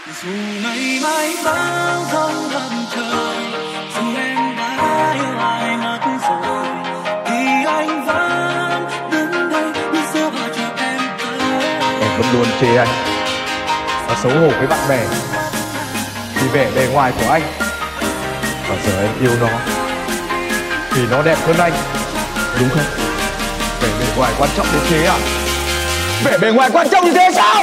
Dù ngày mai bão giông gầm trời, dù em đã yêu ai mất rồi, thì anh vẫn đứng đây như xưa và chờ em tới. Em vẫn luôn chê anh và xấu hổ với bạn bè vì vẻ bề ngoài của anh, và giờ em yêu nó vì nó đẹp hơn anh, đúng không? Vẻ bề ngoài quan trọng đến thế à? Vẻ bề ngoài quan trọng như thế sao?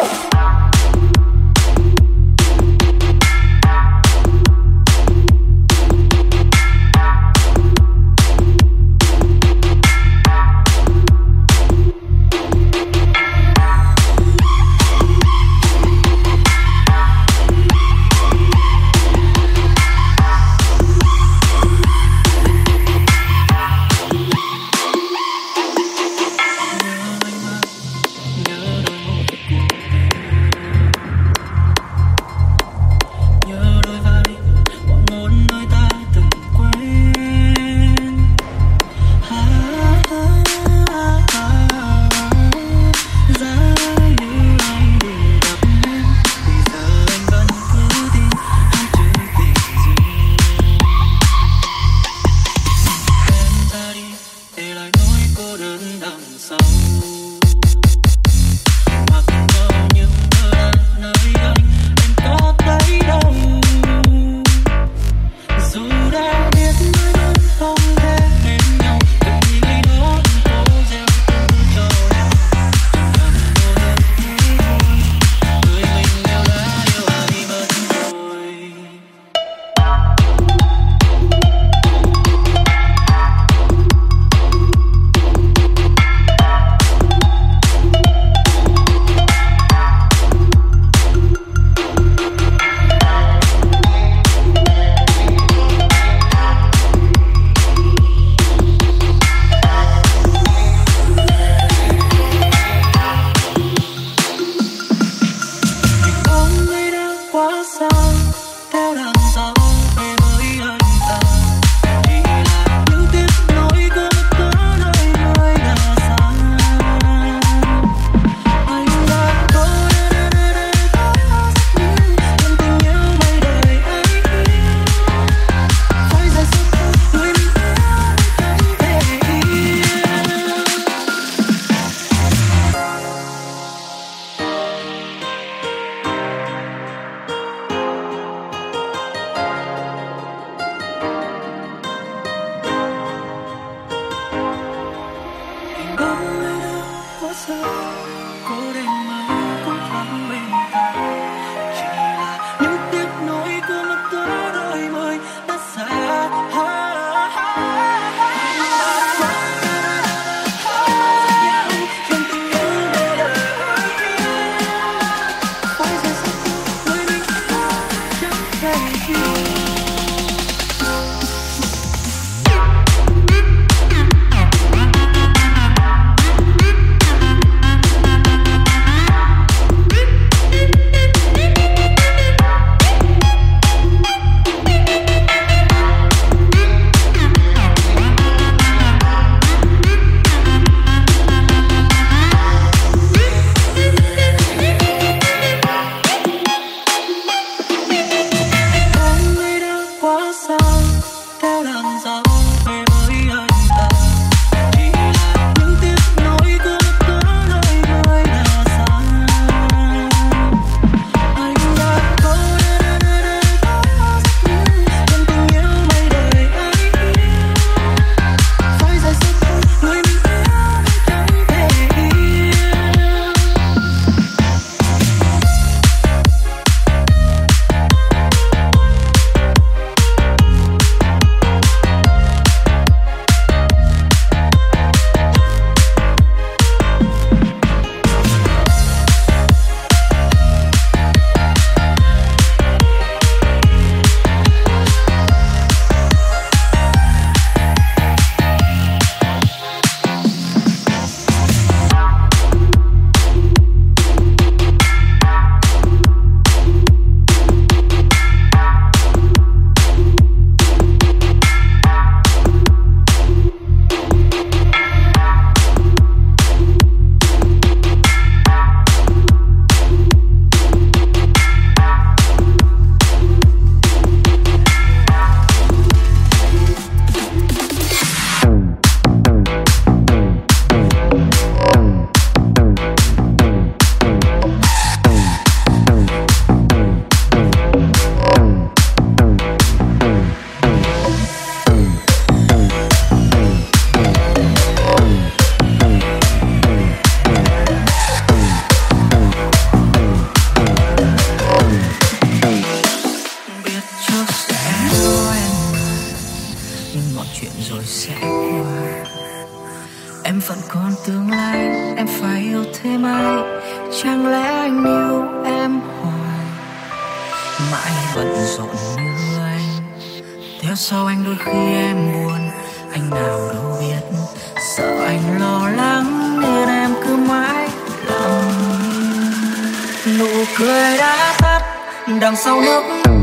sẽ qua. Em vẫn còn tương lai, em phải yêu thêm ai? Chẳng lẽ anh yêu em hoài, mãi bận rộn như anh, theo sau anh đôi khi em buồn. Anh nào đâu biết, sợ anh lo lắng nên em cứ mãi lặng. Nụ cười đã tắt đằng sau nước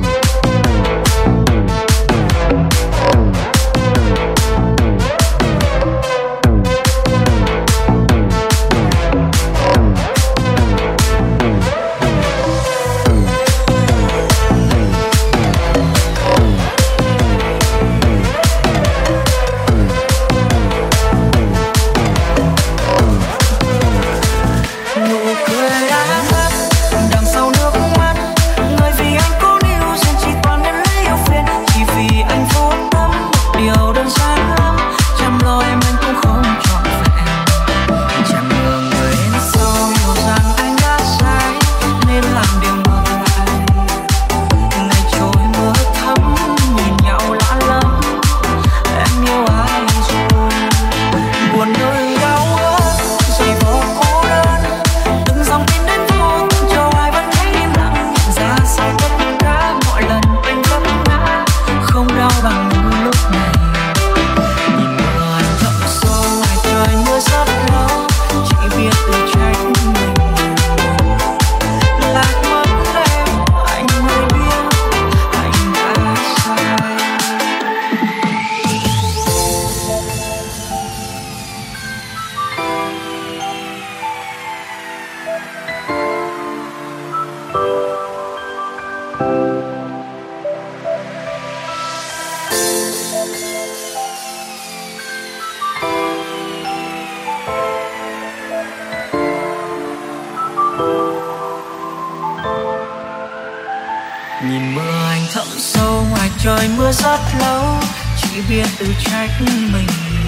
nhìn mưa anh thấm sâu ngoài trời mưa rất lâu, chỉ biết tự trách mình.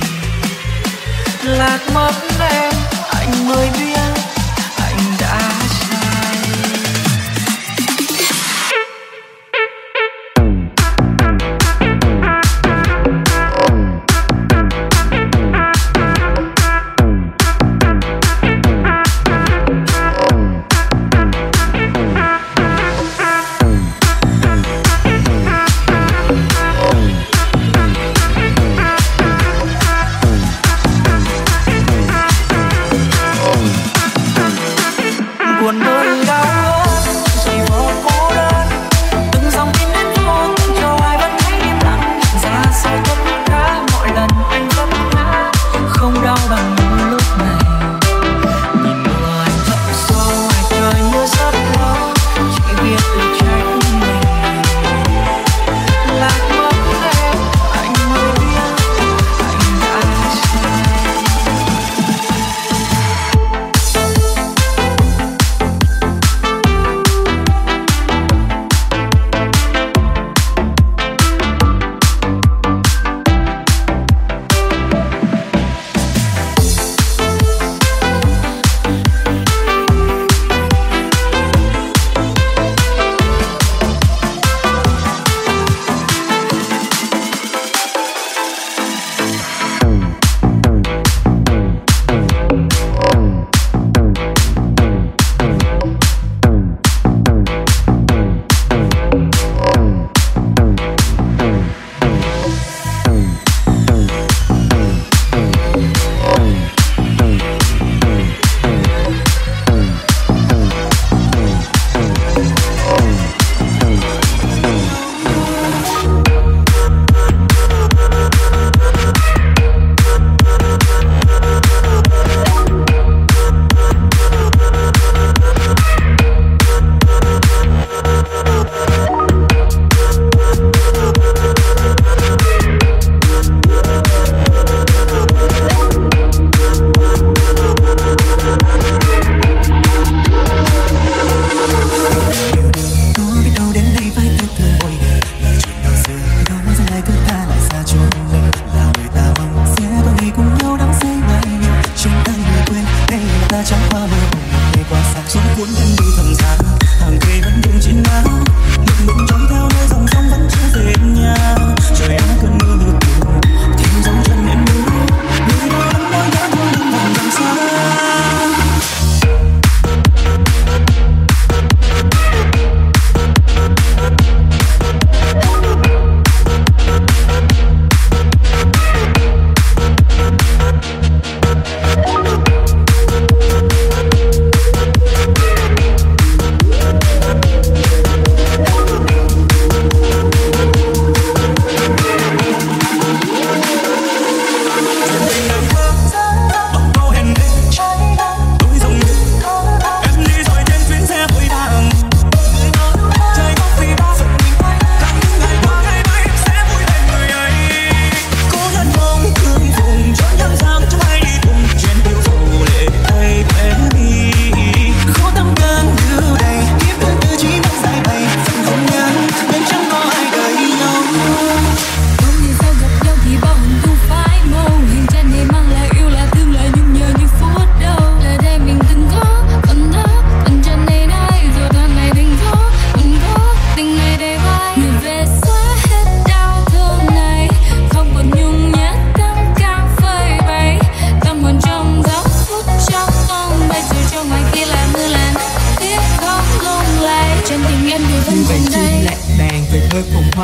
Lạc mất em anh mới biết anh đã sai. Oh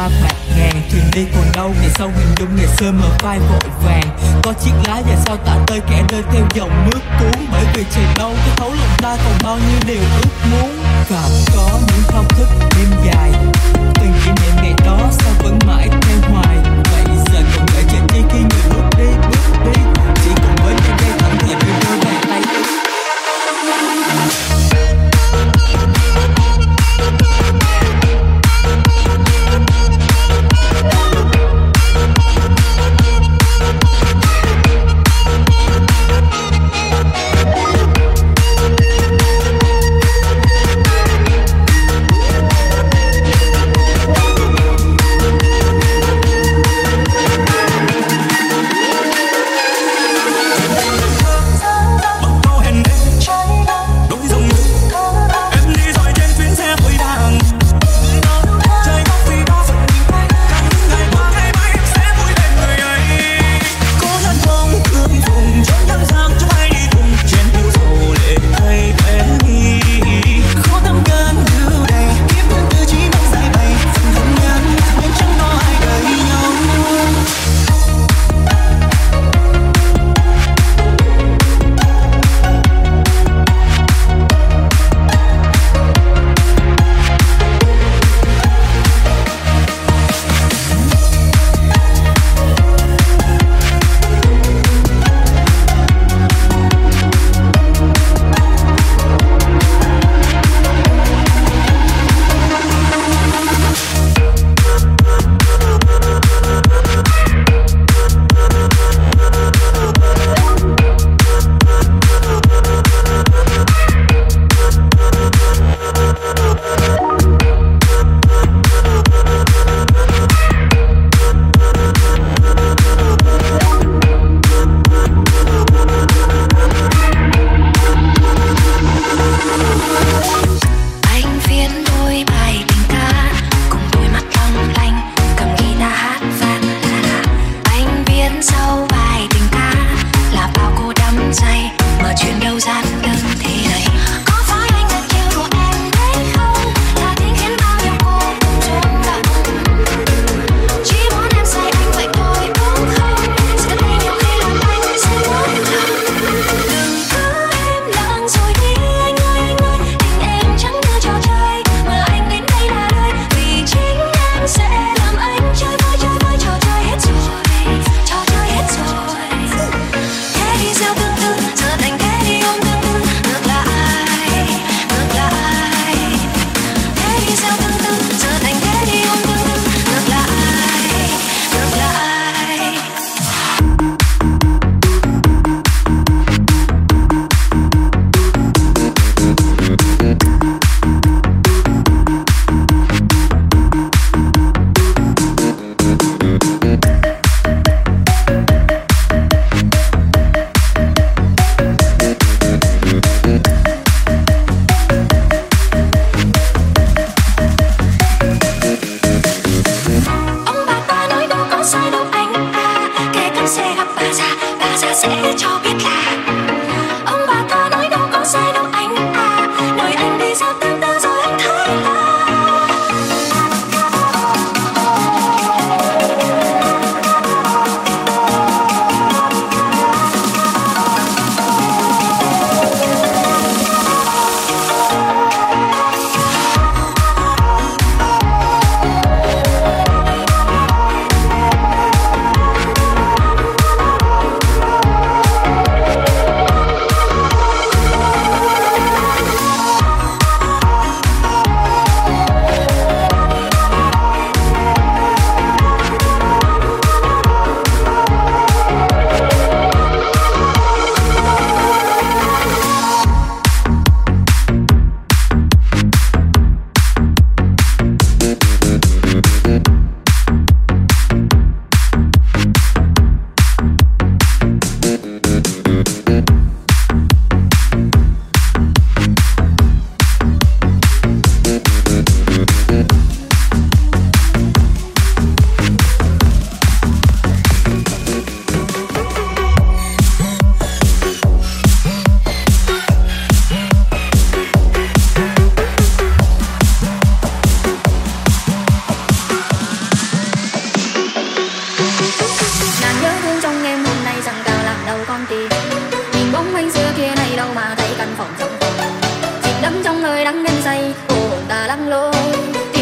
hoa bạc ngàn. Thuyền đi còn đâu ngày sau hình dung ngày xưa mở vai vội vàng. Có chiếc lá và sao tạ tơi kẻ rơi theo dòng nước cuốn. Bởi vì trời đâu cái thấu lòng ta còn bao nhiêu điều ước muốn. Và có những thao thức đêm dài, từng kỷ niệm ngày đó sao vẫn mãi theo hoài. Vậy giờ còn đợi chờ chi khi người bước đi. Chỉ cùng với những giây thẫn thờ đưa đôi bàn tay ướt.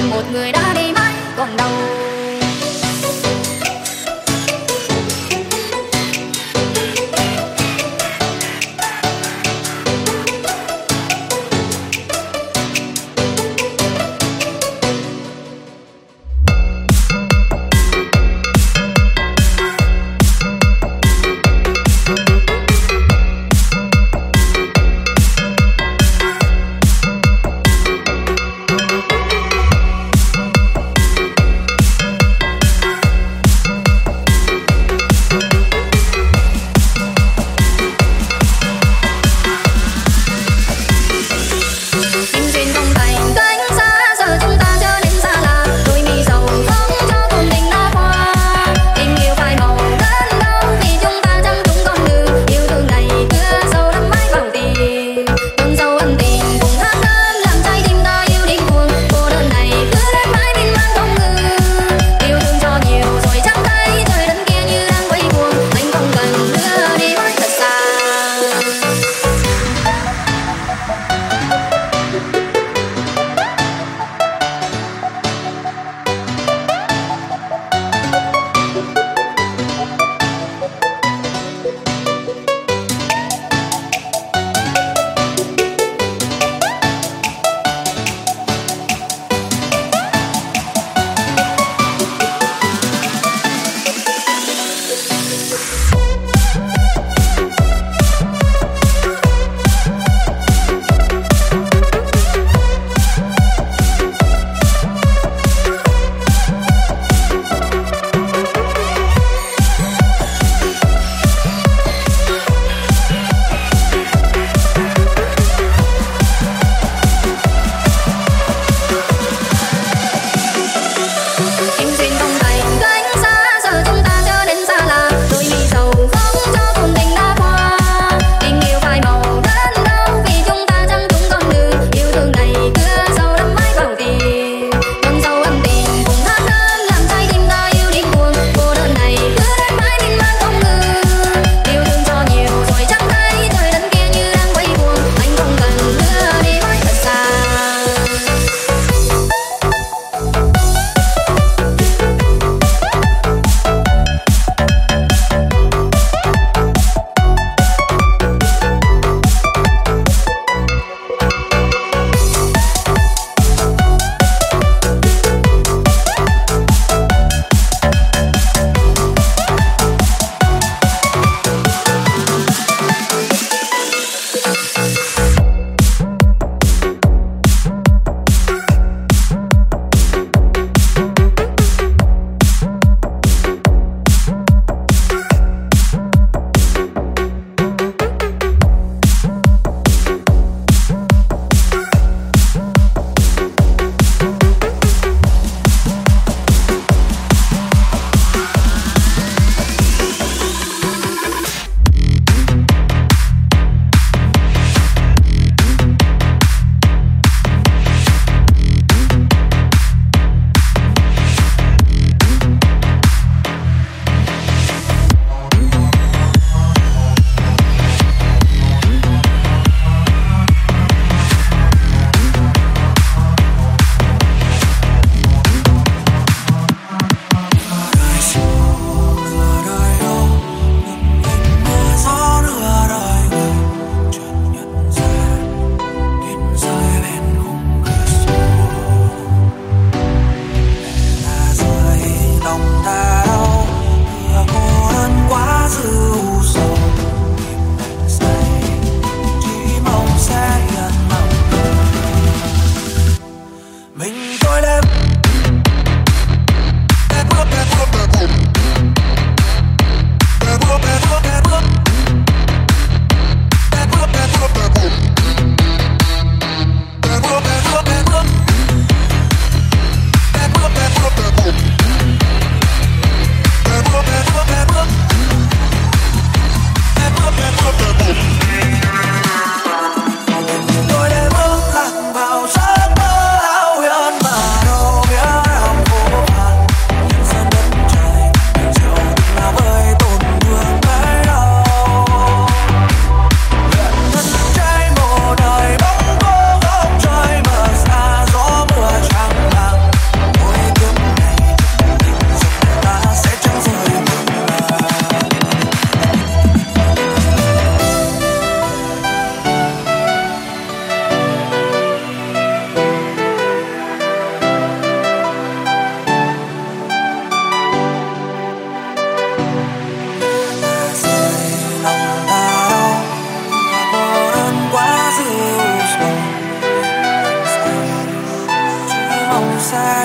một người đã đi mãi còn đâu.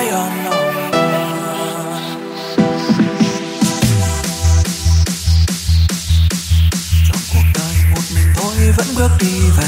Trong cuộc đời một mình tôi vẫn bước đi về.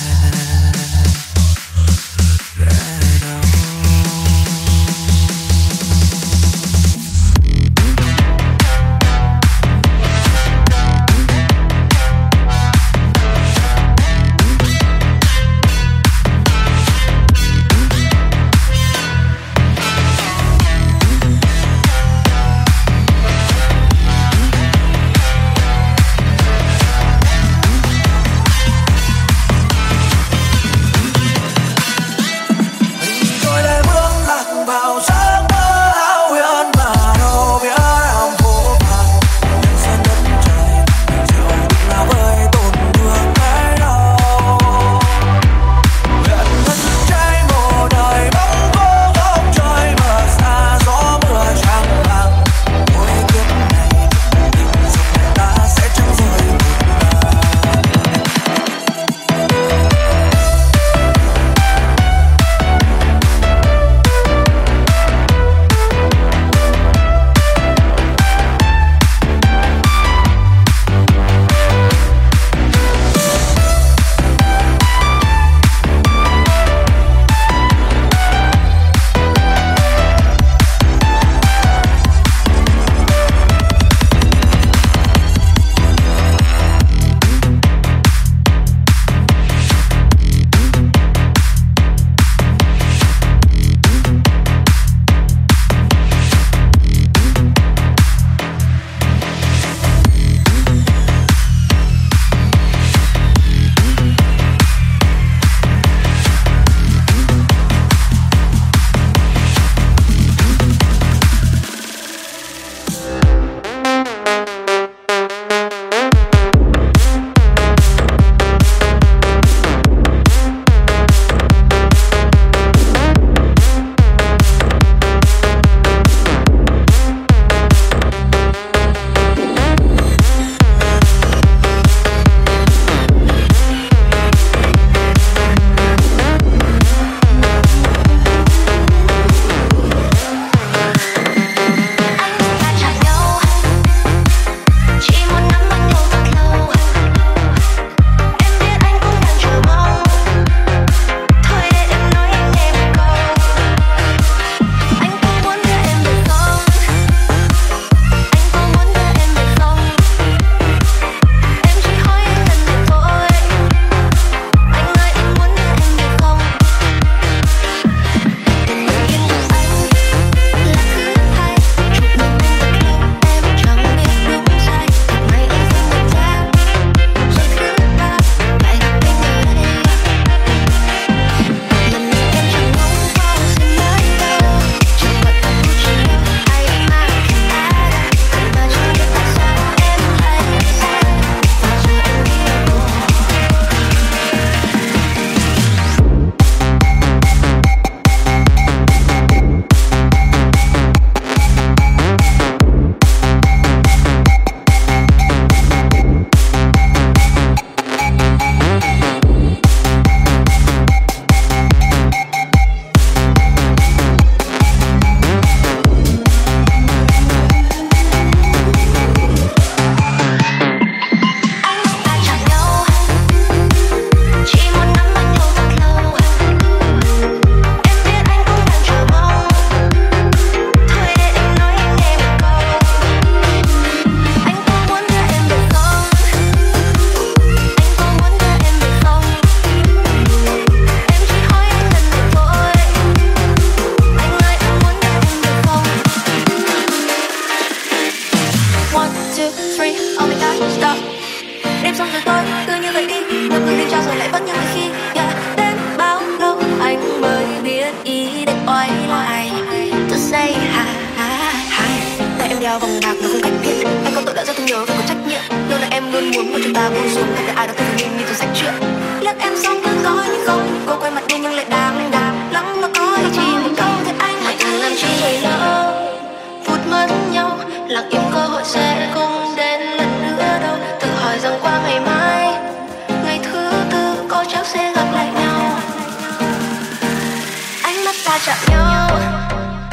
đeo vòng bạc nó không cách biệt. Anh có tội lỗi do thương nhớ và có trách nhiệm. Lâu nay em luôn muốn một chúng ta buông xuống, để ai đó thấy mình như từ sách truyện. Liếc em xong cứ có nhưng không, cô quay mặt đi nhưng lại đang lắng nó có chỉ một câu thì anh hãy thử làm chi vậy lỡ phút mất nhau, lặng im cơ hội sẽ không đến lần nữa đâu. Tự hỏi rằng qua ngày mai, ngày thứ tư có chắc sẽ gặp lại nhau. Ánh mắt ta chạm nhau,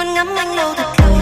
muốn ngắm anh lâu thật lâu.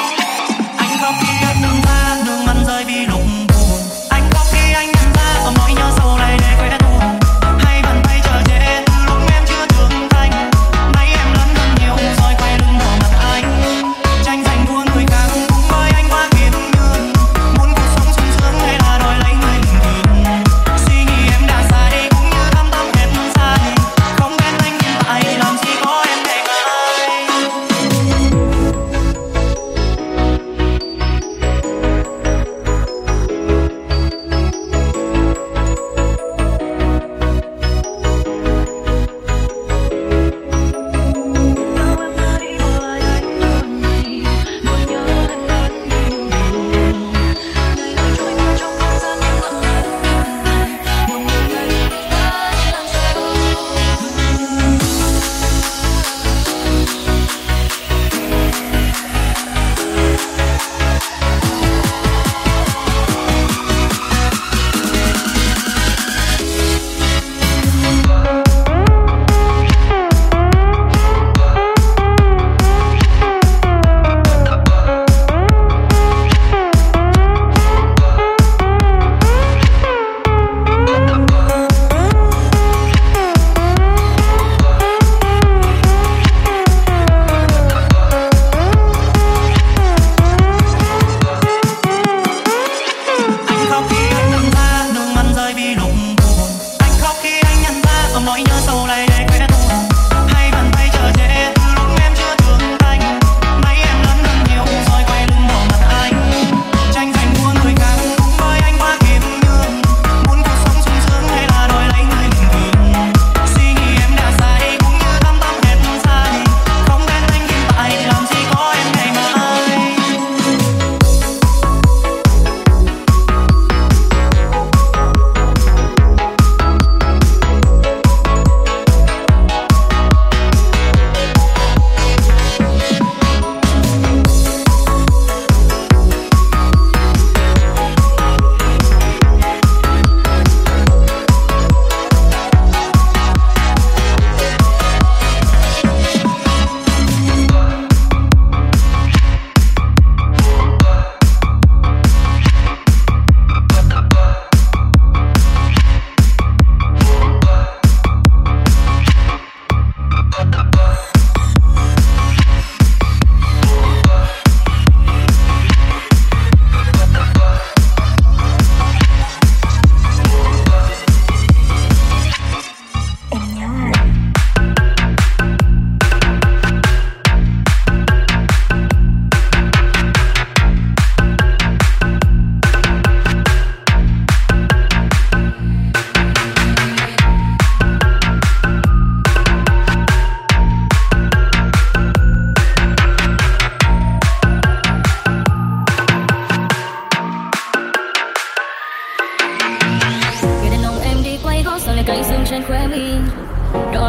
Anh khóc khi anh nhận ra nước mắt rơi vì lúc buồn. Anh khóc khi anh nhận ra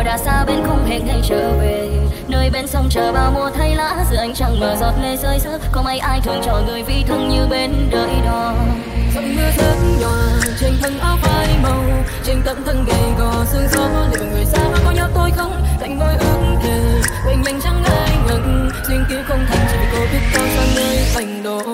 họ đã xa bên không hẹn ngày trở về. Nơi bên sông chờ bao mùa thay lá, giữa ánh trăng mở giọt lệ rơi rớt. Không ai ai thường cho người vì thân như bên đời đò. Dòng mưa rớt nhòa trên thân áo phai màu, trên tận thân gầy gò sương gió liệu người xa có nhớ tôi không? Thành môi ước thề quên nhanh chẳng ai ngừng, duyên kia không thành chỉ vì cô biết cao sang nơi thành đồ.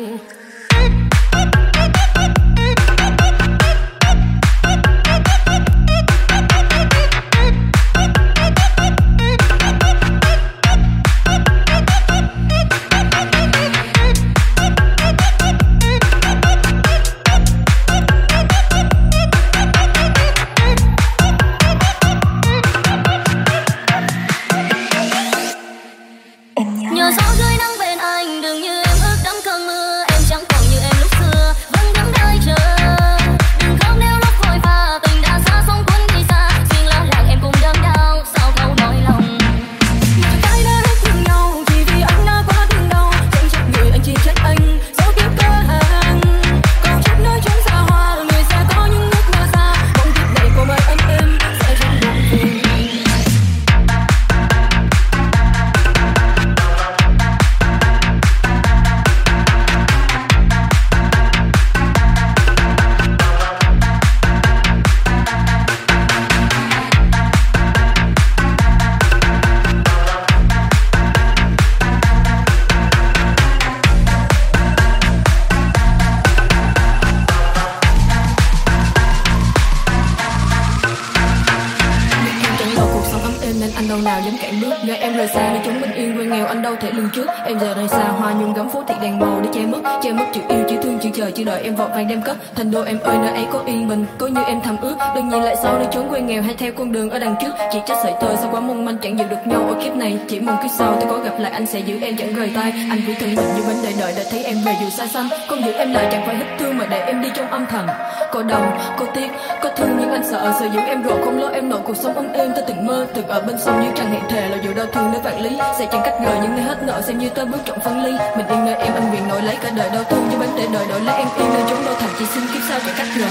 Chỉ đợi em vội vàng đem cất thành đô em ơi, nơi ấy có yên bình có như em thầm ước. Đừng nhìn lại sau để trốn quê nghèo hay theo con đường ở đằng trước. Chỉ trách sợi tơ sao quá mong manh chẳng giữ được nhau ở kiếp này. Chỉ mong kiếp sau tôi có gặp lại anh sẽ giữ em chẳng rời tay. Anh vui thân mình như bánh đợi đã thấy em về dù xa xăm. Không giữ em lại chẳng phải hết thương mà để em đi trong âm thầm. Có đau có tiếc có thương nhưng anh sợ giữ em rồi không lo em nổi cuộc sống ấm êm. Ta từng mơ từng ở bên sông như chẳng hẹn thề là dù đau thương đến vạn lý sẽ chẳng cách rời những nơi hết nợ xem như ta bước trọng phân ly. Mình yên nơi em anh nguyện nổi lấy cả đời đau thương như bánh để đợi đổi lấy em yên nơi chốn đau thành chỉ xin kiếp sau chẳng cách rời.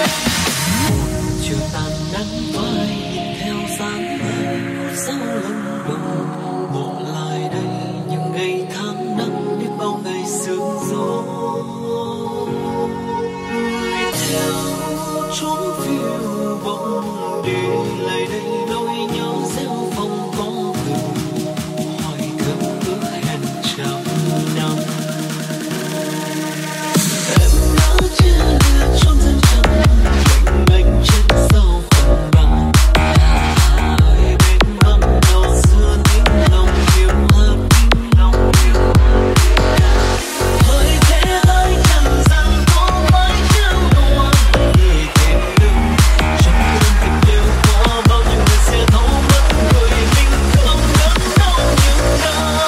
chiều tàn nắng phai nhìn theo dáng người ngồi sau lưng chốn phiêu bồng để lại đây nỗi nhớ gieo phong có từ hỏi thương ước hẹn trăm năm. Em đã chia lìa chốn chân trần lạnh lạnh trên sau phần bàn hai bên ngắm nhau xưa tiếng lòng yêu hát tiếng lòng yêu hơi thế hơi chẳng rằng có mãi trao đùa người thêm đừng trong cơn tình yêu có bao nhiêu người sẽ thấu mất người mình không đớn đau nhiều nào.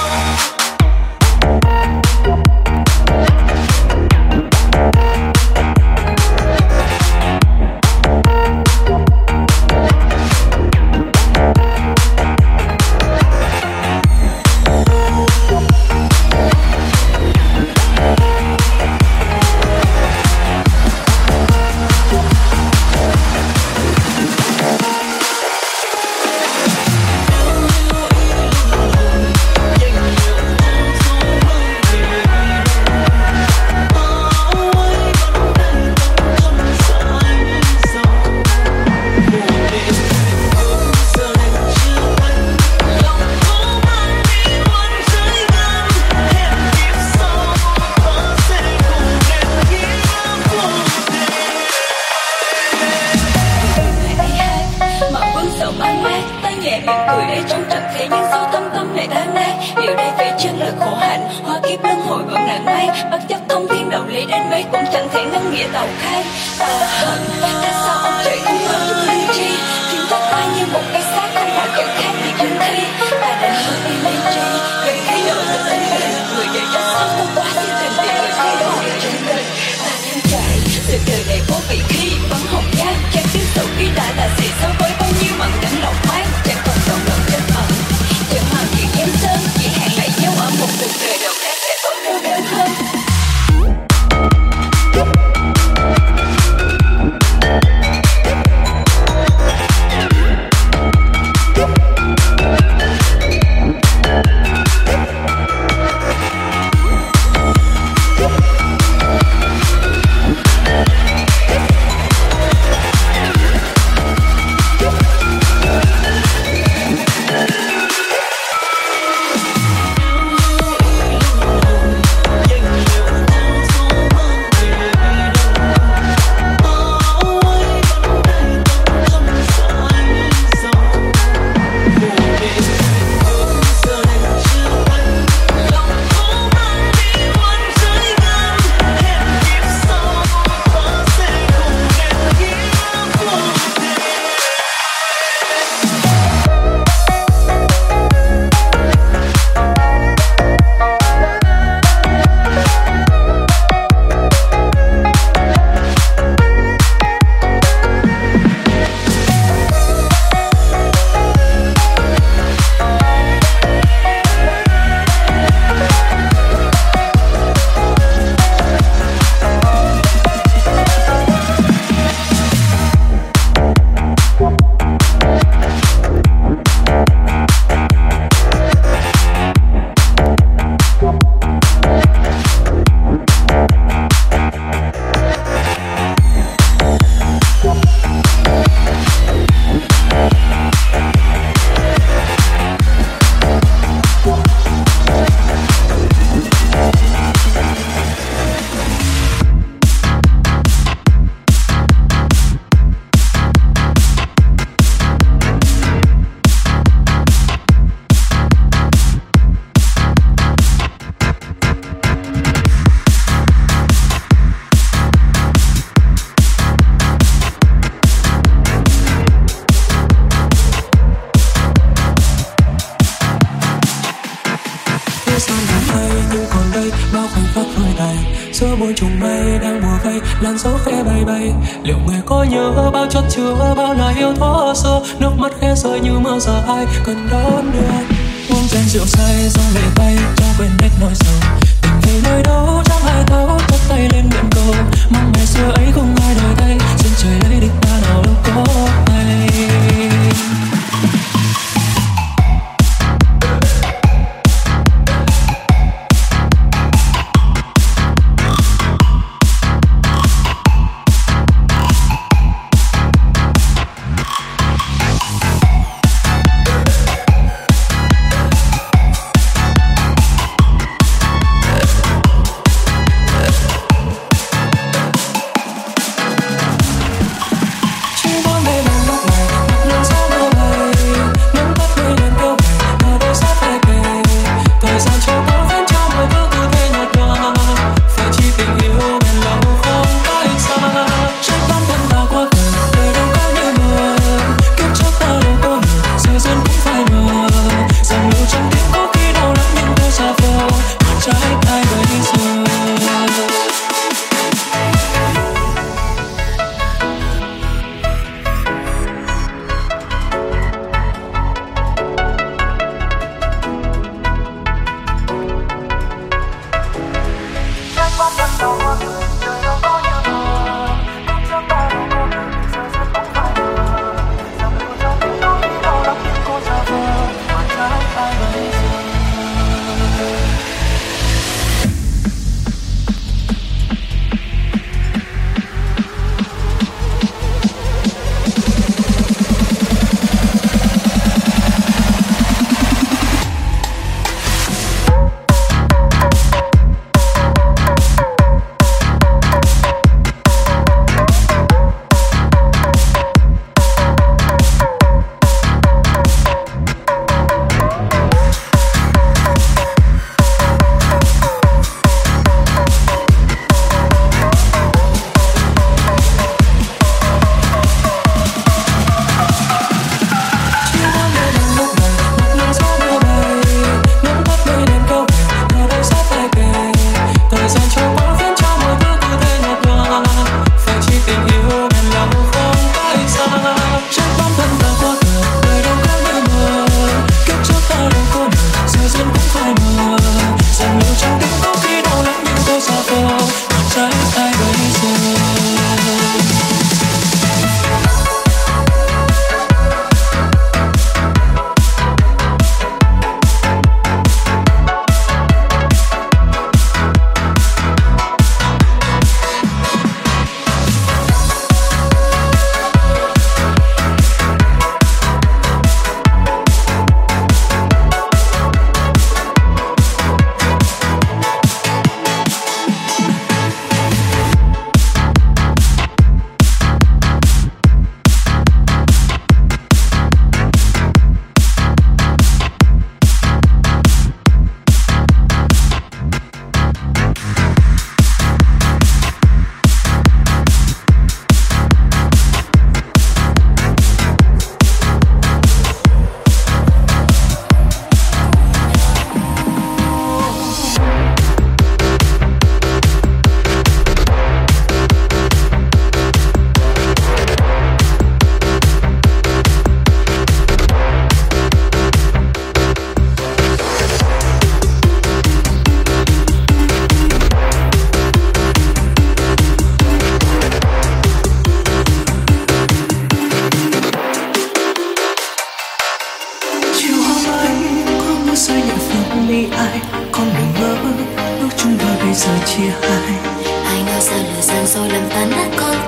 giữa bụi trùng mây đang mùa vây, làn gió khẽ bay bay. Liệu người có nhớ bao chất chứa bao lời yêu thuở xưa, nước mắt khẽ rơi như mưa giờ ai cần đón đưa. Uống chén rượu say dòng lệ bay cho quên hết nỗi sầu. Tình về nơi đâu chẳng ai thấu, cất tay lên nguyện cầu. Mong ngày xưa ấy không ai đổi thay, xin trời lấy địch ta nào đâu có hay.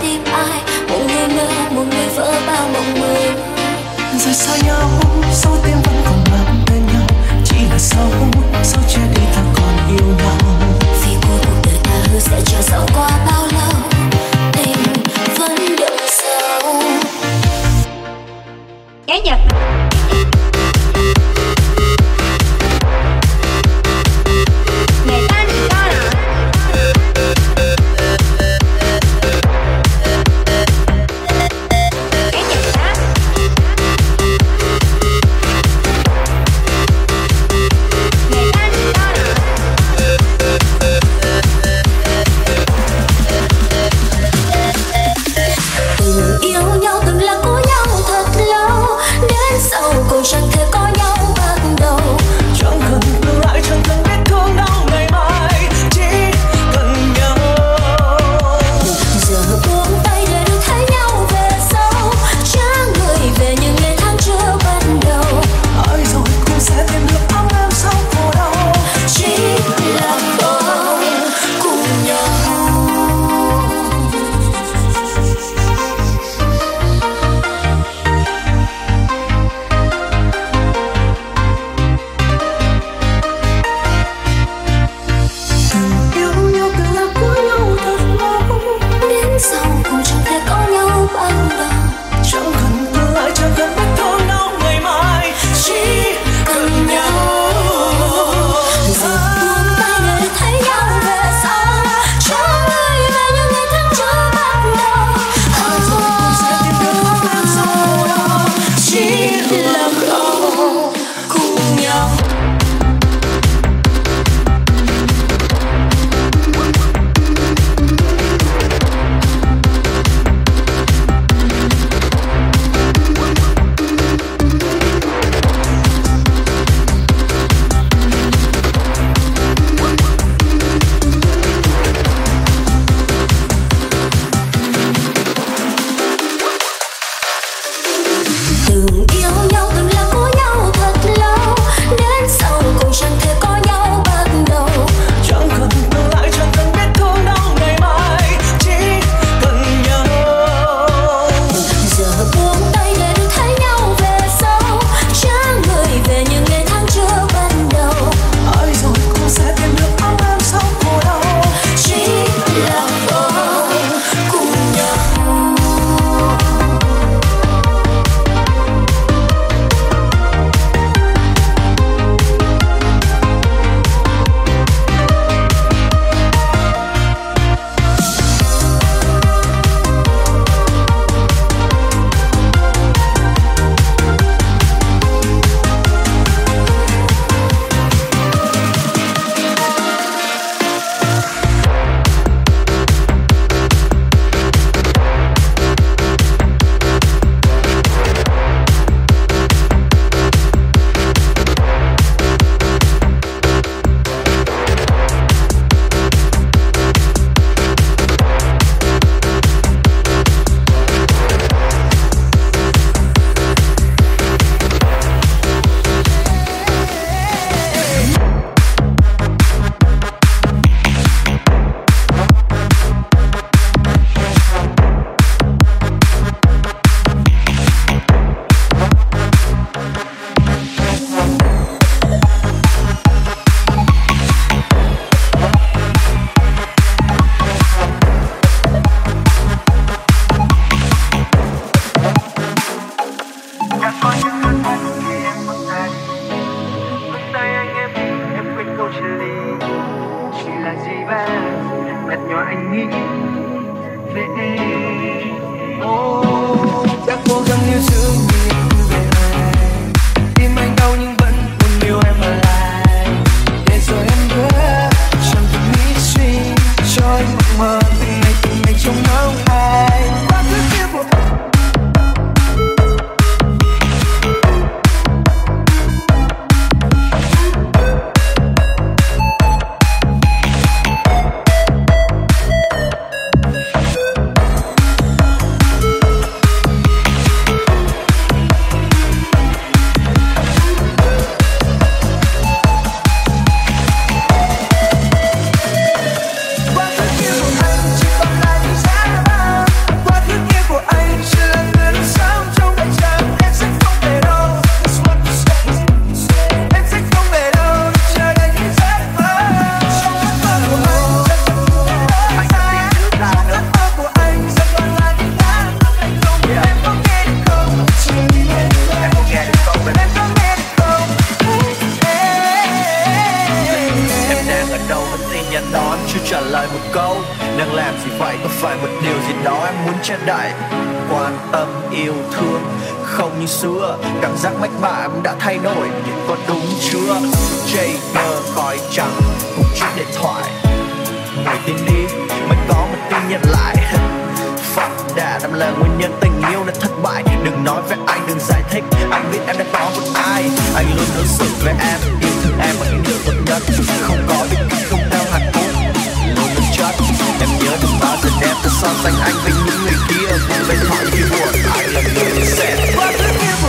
tìm ai, một người mơ, một người vỡ bao mộng mơ. Rồi xa nhau, sau tim vẫn còn mang tên nhau, chỉ là sau chia đi ta còn yêu nhau. Vì cuối cuộc đời ta hứa sẽ chờ dẫu qua bao lâu, tình vẫn đậm sâu. Cái Nhật. Người ta thì sao nào? Cái Nhật đó. Người ta thì sao nào? Từng yêu nhau, từng là của nhau thật lâu, đến sau cùng chẳng thể có nhau ban đầu. Chẳng cần tương lai, chẳng cần biết thương đau ngày mai, chỉ cần nhau. Giờ buông tay để được thấy nhau về sau, trả người về những ngày tháng chưa ban đầu. Ai rồi cũng sẽ tìm được ấm em sau khổ đau, Chỉ là không cùng nhau. yêu nhau từng là của nhau thật lâu. Đến sau cùng chẳng thể có nhau ban đầu. Chẳng cần tương lai, chẳng cần biết thương đau ngày mai, chỉ cần nhau. Giờ buông tay để được thấy nhau về sau, trả người về những ngày tháng chưa ban đầu. Ai rồi cũng sẽ tìm được ấm em sau khổ đau, Chỉ là không cùng nhau. Từng yêu nhau, từng là của nhau thật lâu, đến sau cùng chẳng thể có nhau ban đầu. chẳng cần tương lai, chẳng cần biết thương đau ngày mai, chỉ cần nhau. Giờ buông tay để được thấy nhau về sau, trả người về những ngày tháng chưa ban đầu. Ai rồi cũng sẽ tìm được ấm em sau khổ đau, Chỉ là không cùng nhau. Đã cố gắng níu giữ mình về ai, tim anh đau nhưng vẫn muốn yêu em ở lại. Để rồi em bước chẳng cần nghĩ suy, cho anh mộng mơ từng ngày trông ngóng ai. Quá khứ kia của che đậy. Quan tâm yêu thương không như xưa, cảm giác mách bảo em đã thay đổi, nhưng có đúng chưa? Jagger khói trắng, một chiếc điện thoại, người tin đi mới có một tin nhận lại. Fuck that, em là nguyên nhân tình yêu đã thất bại. Đừng nói với anh, đừng giải thích, anh biết em đã có một ai. Anh luôn đối xử với em, yêu thương em bằng những điều tốt nhất. Không có biết cách không theo hạnh phúc, luôn luôn chất. Em nhớ đừng bao giờ đem ta so sánh anh với những người kia. Bên họ khi buồn, anh là người sẽ quá thứ yêu.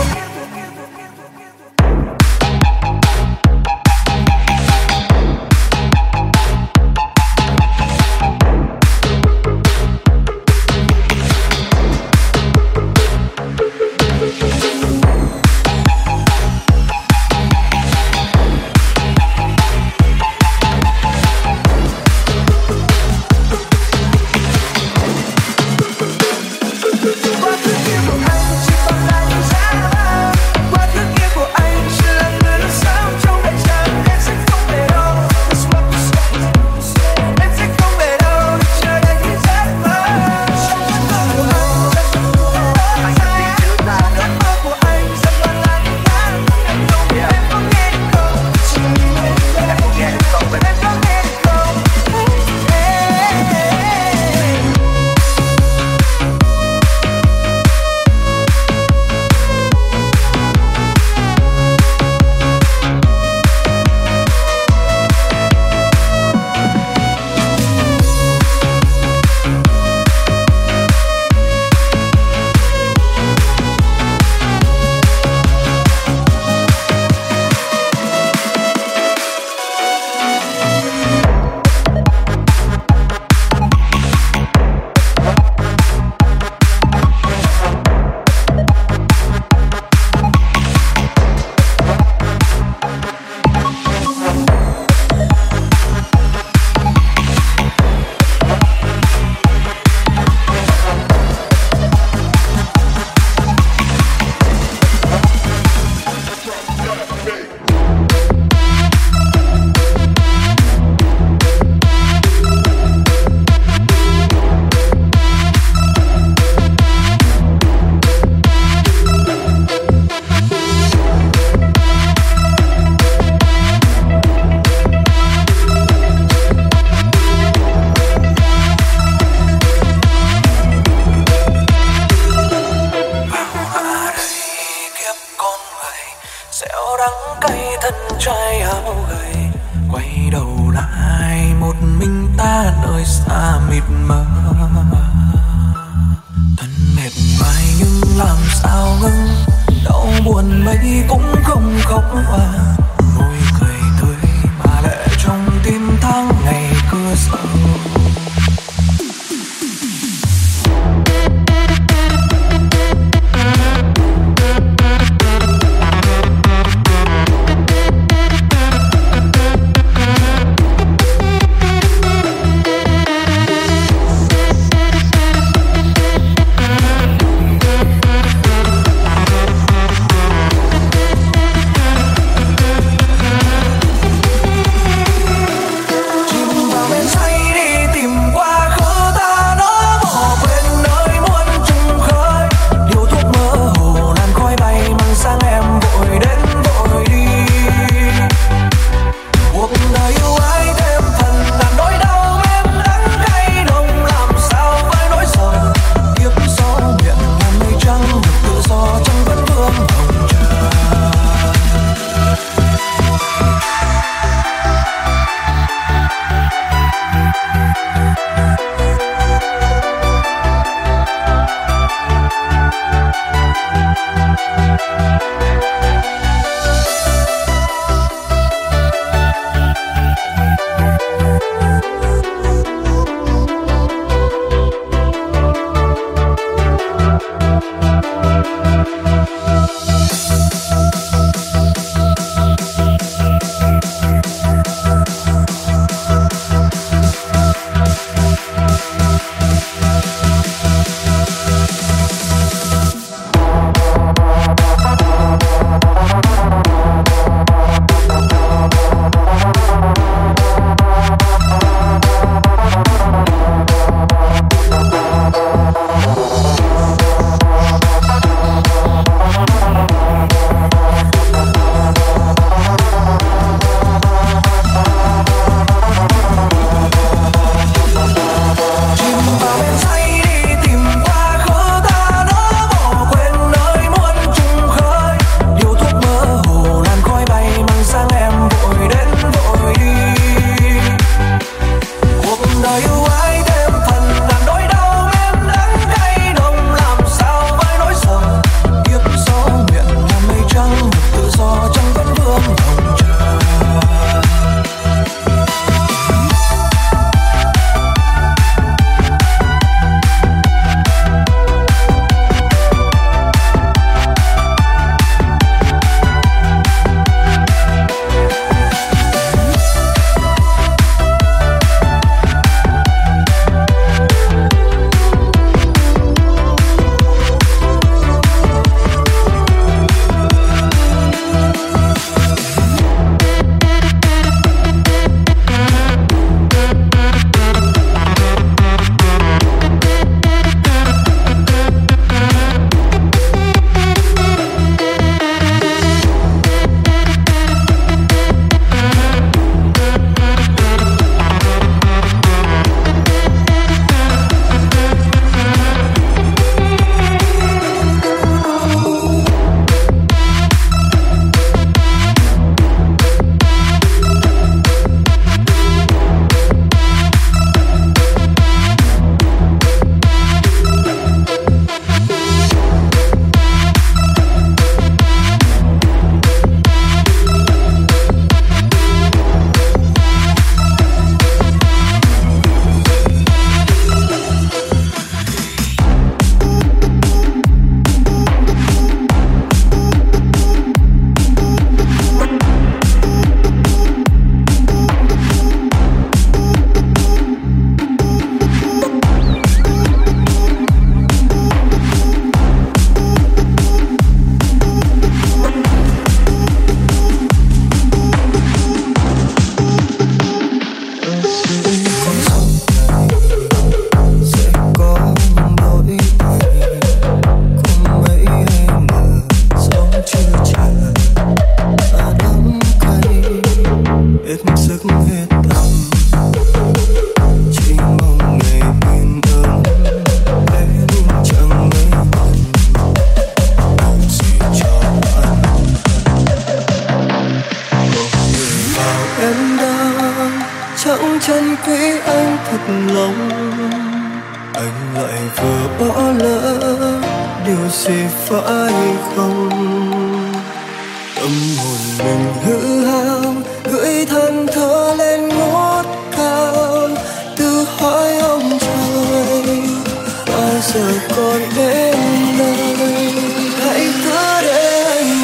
điều gì phải không? Tâm hồn mình hư hao, gửi than thở lên ngút cao, tự hỏi ông trời bao giờ còn đến nơi. Hãy cứ để anh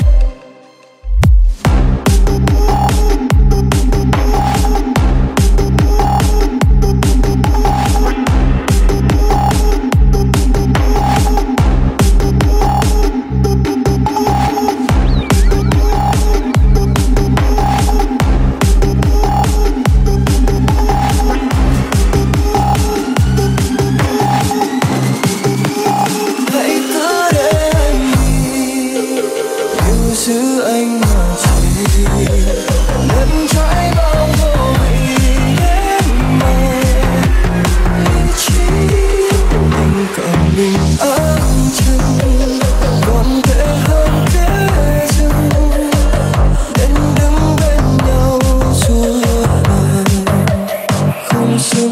giữ anh mà chỉ lẫn trái bao vô vị em mơ lý trí tình cảm mình ấm chân còn tệ hơn thế dừng nên đứng bên nhau suốt đời không xứng.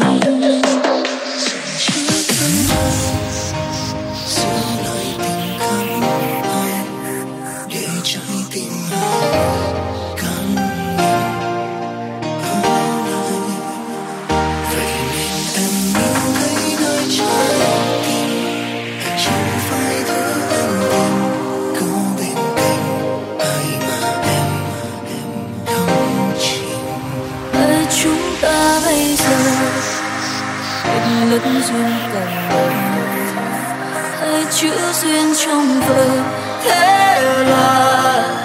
lẫn duyên cần hai chữ duyên trong vở thế là